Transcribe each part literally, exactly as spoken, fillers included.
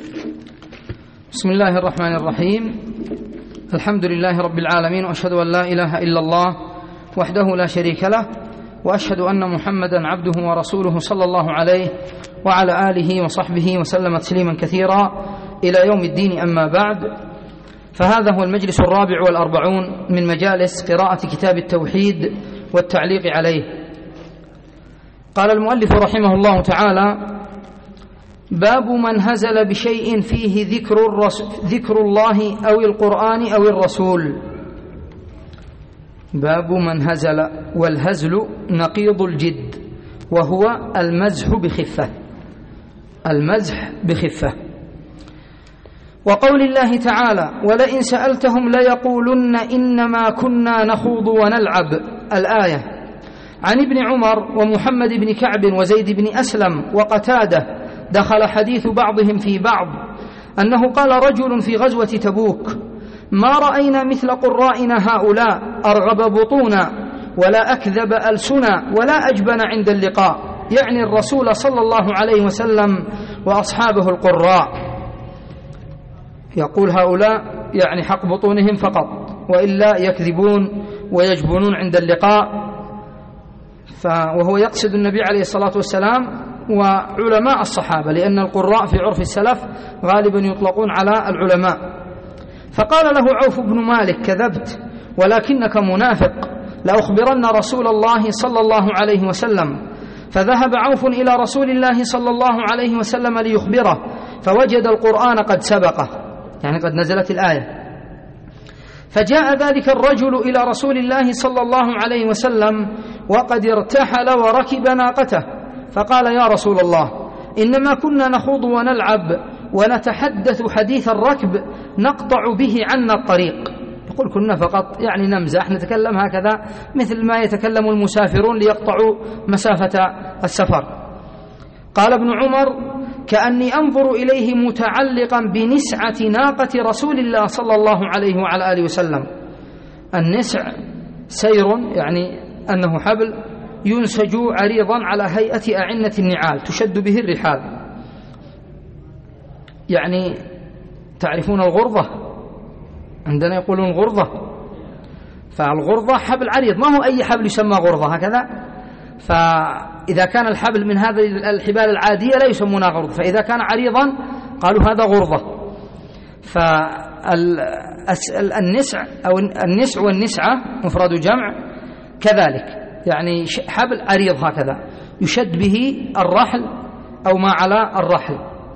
بسم الله الرحمن الرحيم. الحمد لله رب العالمين، وأشهد أن لا إله إلا الله وحده لا شريك له، وأشهد أن محمدا عبده ورسوله صلى الله عليه وعلى آله وصحبه وسلم تسليما كثيرا إلى يوم الدين. أما بعد، فهذا هو المجلس الرابع والأربعون من مجالس قراءة كتاب التوحيد والتعليق عليه. قال المؤلف رحمه الله تعالى: باب من هزل بشيء فيه ذكر, ذكر الله أو القرآن أو الرسول. باب من هزل، والهزل نقيض الجد، وهو المزح بخفة، المزح بخفة. وقول الله تعالى: ولئن سألتهم ليقولن إنما كنا نخوض ونلعب، الآية. عن ابن عمر ومحمد بن كعب وزيد بن أسلم وقتادة دخل حديث بعضهم في بعض أنه قال رجل في غزوة تبوك: ما رأينا مثل قرائنا هؤلاء، أرغب بطونا ولا أكذب ألسنا ولا أجبن عند اللقاء، يعني الرسول صلى الله عليه وسلم وأصحابه القراء. يقول هؤلاء يعني حق بطونهم فقط، وإلا يكذبون ويجبنون عند اللقاء. وهو يقصد النبي عليه الصلاة والسلام وعلماء الصحابة، لأن القراء في عرف السلف غالبا يطلقون على العلماء. فقال له عوف بن مالك: كذبت ولكنك منافق، لأخبرن رسول الله صلى الله عليه وسلم. فذهب عوف إلى رسول الله صلى الله عليه وسلم ليخبره، فوجد القرآن قد سبقه، يعني قد نزلت الآية. فجاء ذلك الرجل إلى رسول الله صلى الله عليه وسلم وقد ارتحل وركب ناقته، فقال: يا رسول الله، إنما كنا نخوض ونلعب ونتحدث حديث الركب نقطع به عنا الطريق. يقول كنا فقط يعني نمزح، نتكلم هكذا مثل ما يتكلم المسافرون ليقطعوا مسافة السفر. قال ابن عمر: كأني أنظر إليه متعلقا بنسعة ناقة رسول الله صلى الله عليه وعلى آله وسلم. النسع سير، يعني أنه حبل ينسج عريضا على هيئة أعنة النعال تشد به الرحال. يعني تعرفون الغرضة؟ عندنا يقولون غرضة، فالغرضة حبل عريض، ما هو أي حبل يسمى غرضة هكذا. فإذا كان الحبل من هذه الحبال العادية لا يسمونها غرضة، فإذا كان عريضا قالوا هذا غرضة. فالنسع أو النسع والنسعة مفرد جمع كذلك، يعني حبل عريض هكذا يشد به الرحل أو ما على الرحل.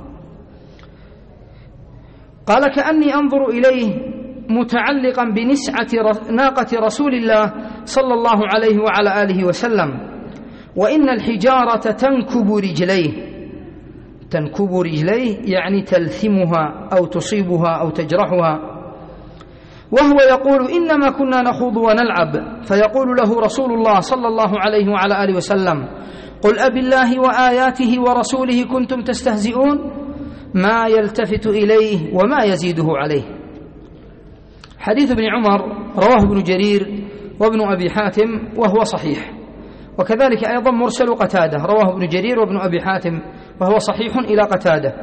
قال: كأني أنظر إليه متعلقا بنسعة ناقة رسول الله صلى الله عليه وعلى آله وسلم، وإن الحجارة تنكب رجليه. تنكب رجليه يعني تلثمها أو تصيبها أو تجرحها. وهو يقول: إنما كنا نخوض ونلعب. فيقول له رسول الله صلى الله عليه وعلى آله وسلم: قل أبي الله وآياته ورسوله كنتم تستهزئون، ما يلتفت إليه وما يزيده عليه. حديث ابن عمر رواه ابن جرير وابن أبي حاتم وهو صحيح، وكذلك أيضا مرسل قتادة رواه ابن جرير وابن أبي حاتم وهو صحيح إلى قتادة.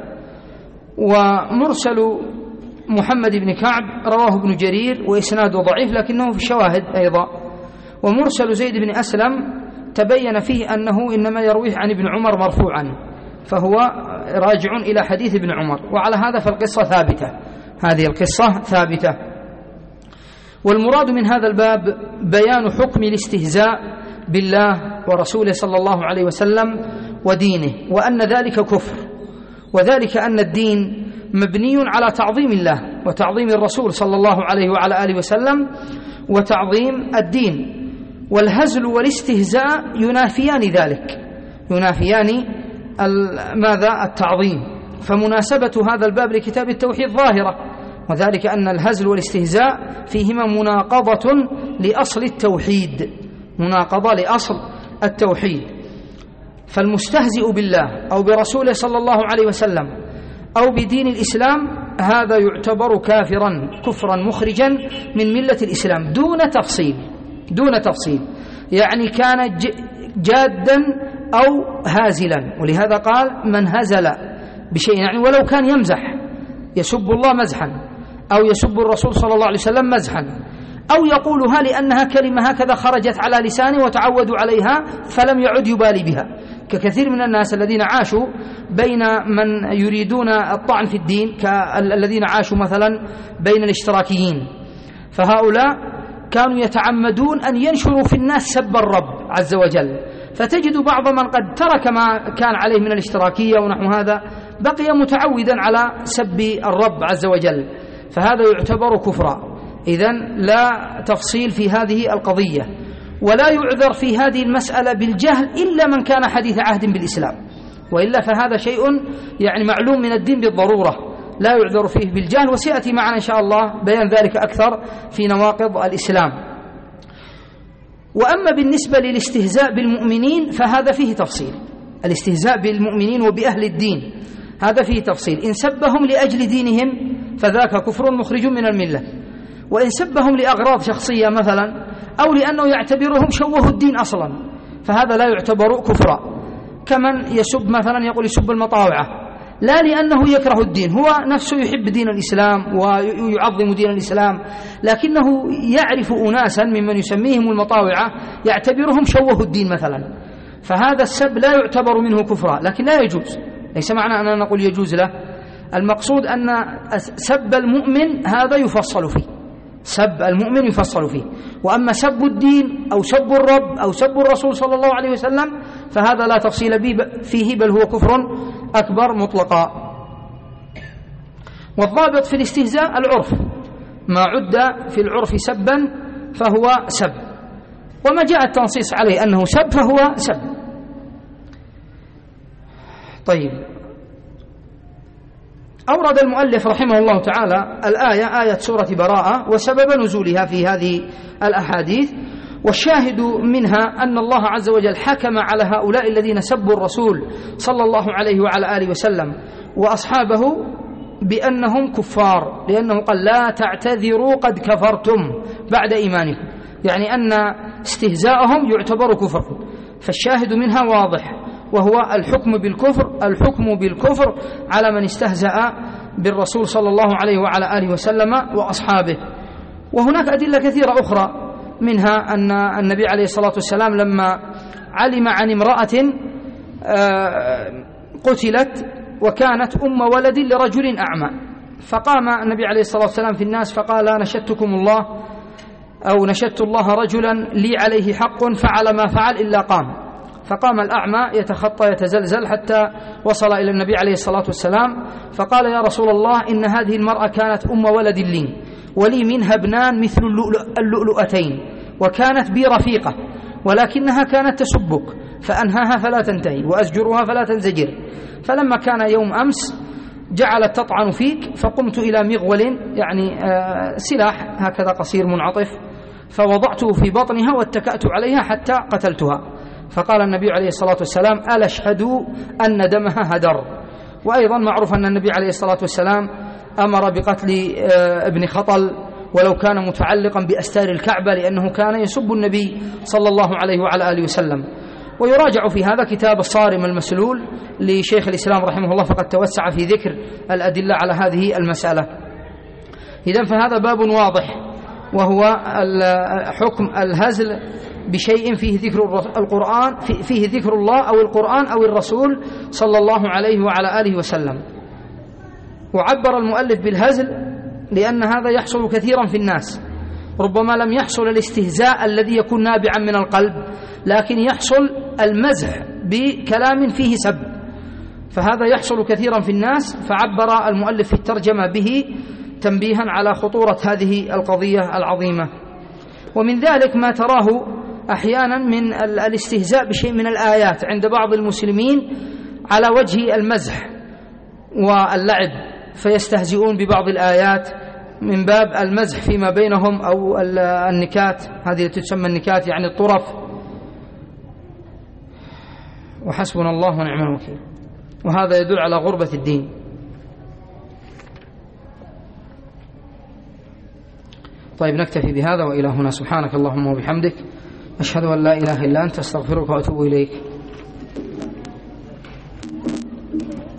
ومرسل محمد بن كعب رواه ابن جرير وإسناده ضعيف لكنه في الشواهد أيضا. ومرسل زيد بن أسلم تبين فيه أنه إنما يرويه عن ابن عمر مرفوعا، فهو راجع إلى حديث ابن عمر. وعلى هذا فالقصة ثابتة، هذه القصة ثابتة. والمراد من هذا الباب بيان حكم الاستهزاء بالله ورسوله صلى الله عليه وسلم ودينه، وأن ذلك كفر، وذلك أن الدين مبني على تعظيم الله وتعظيم الرسول صلى الله عليه وعلى آله وسلم وتعظيم الدين. والهزل والاستهزاء ينافيان ذلك، ينافيان ماذا؟ التعظيم. فمناسبة هذا الباب لكتاب التوحيد ظاهرة، وذلك أن الهزل والاستهزاء فيهما مناقضة لأصل التوحيد، مناقضة لأصل التوحيد. فالمستهزئ بالله أو برسوله صلى الله عليه وسلم أو بدين الإسلام هذا يعتبر كافرا كفرا مخرجا من ملة الإسلام دون تفصيل، دون تفصيل، يعني كان جادا أو هازلا. ولهذا قال من هزل بشيء، يعني ولو كان يمزح يسب الله مزحا أو يسب الرسول صلى الله عليه وسلم مزحا، أو يقولها لأنها كلمة هكذا خرجت على لسانه وتعودوا عليها فلم يعد يبالي بها، ككثير من الناس الذين عاشوا بين من يريدون الطعن في الدين، كالذين عاشوا مثلا بين الاشتراكيين، فهؤلاء كانوا يتعمدون أن ينشروا في الناس سب الرب عز وجل، فتجد بعض من قد ترك ما كان عليه من الاشتراكية ونحو هذا بقي متعودا على سب الرب عز وجل، فهذا يعتبر كفرا. إذن لا تفصيل في هذه القضية، ولا يعذر في هذه المسألة بالجهل إلا من كان حديث عهد بالإسلام، وإلا فهذا شيء يعني معلوم من الدين بالضرورة لا يعذر فيه بالجهل، وسيأتي معنا إن شاء الله بيان ذلك أكثر في نواقض الإسلام. وأما بالنسبة للاستهزاء بالمؤمنين فهذا فيه تفصيل، الاستهزاء بالمؤمنين وبأهل الدين هذا فيه تفصيل، إن سبهم لأجل دينهم فذاك كفر مخرج من الملة، وإن سبهم لأغراض شخصية مثلا أو لأنه يعتبرهم شوهوا الدين أصلا فهذا لا يعتبر كفرا، كمن يسب مثلا يقول يسب المطاوعة لا لأنه يكره الدين، هو نفسه يحب دين الإسلام ويعظم دين الإسلام، لكنه يعرف أناسا ممن يسميهم المطاوعة يعتبرهم شوهوا الدين مثلا، فهذا السب لا يعتبر منه كفرا، لكن لا يجوز، ليس معنى أننا نقول يجوز له، المقصود أن سب المؤمن هذا يفصل فيه، سب المؤمن يفصل فيه، وأما سب الدين أو سب الرب أو سب الرسول صلى الله عليه وسلم فهذا لا تفصيل فيه بل هو كفر أكبر مطلقا. والضابط في الاستهزاء العرف، ما عد في العرف سبا فهو سب، وما جاء التنصيص عليه أنه سب فهو سب. طيب، أورد المؤلف رحمه الله تعالى الآية آية سورة براءة وسبب نزولها في هذه الأحاديث، والشاهد منها أن الله عز وجل حكم على هؤلاء الذين سبوا الرسول صلى الله عليه وعلى آله وسلم وأصحابه بأنهم كفار، لأنه قال لا تعتذروا قد كفرتم بعد إيمانكم، يعني أن استهزاءهم يعتبر كفر، فالشاهد منها واضح، وهو الحكم بالكفر الحكم بالكفر على من استهزأ بالرسول صلى الله عليه وعلى آله وسلم وأصحابه. وهناك أدلة كثيرة أخرى، منها أن النبي عليه الصلاة والسلام لما علم عن امرأة قتلت وكانت أم ولد لرجل أعمى، فقام النبي عليه الصلاة والسلام في الناس فقال نشدتكم الله أو نشدت الله رجلا لي عليه حق فعل ما فعل إلا قام، فقام الأعمى يتخطى يتزلزل حتى وصل إلى النبي عليه الصلاة والسلام فقال يا رسول الله إن هذه المرأة كانت أم ولد لي ولي منها ابنان مثل اللؤلؤتين وكانت بي رفيقة، ولكنها كانت تسبك فأنهاها فلا تنتهي وأزجرها فلا تنزجر، فلما كان يوم أمس جعلت تطعن فيك فقمت إلى مغول يعني سلاح هكذا قصير منعطف فوضعته في بطنها واتكأت عليها حتى قتلتها، فقال النبي عليه الصلاة والسلام ألا اشهدوا أن دمها هدر. وأيضا معروف أن النبي عليه الصلاة والسلام أمر بقتل ابن خطل ولو كان متعلقا بأستار الكعبة، لأنه كان يسب النبي صلى الله عليه وعلى آله وسلم. ويراجع في هذا كتاب الصارم المسلول لشيخ الإسلام رحمه الله، فقد توسع في ذكر الأدلة على هذه المسألة. إذن فهذا باب واضح، وهو حكم الهزل بشيء فيه ذكر القرآن فيه ذكر الله أو القرآن أو الرسول صلى الله عليه وعلى آله وسلم. وعبر المؤلف بالهزل لأن هذا يحصل كثيرا في الناس، ربما لم يحصل الاستهزاء الذي يكون نابعا من القلب، لكن يحصل المزح بكلام فيه سب، فهذا يحصل كثيرا في الناس، فعبر المؤلف في الترجمة به تنبيها على خطورة هذه القضية العظيمة. ومن ذلك ما تراه أحيانا من الاستهزاء بشيء من الآيات عند بعض المسلمين على وجه المزح واللعب، فيستهزئون ببعض الآيات من باب المزح فيما بينهم أو النكات، هذه تسمى النكات يعني الطرف، وحسبنا الله ونعم الوكيل، وهذا يدل على غربة الدين. طيب نكتفي بهذا وإلى هنا، سبحانك اللهم وبحمدك أشهد أن لا إله إلا أنت أستغفرك وأتوب إليك.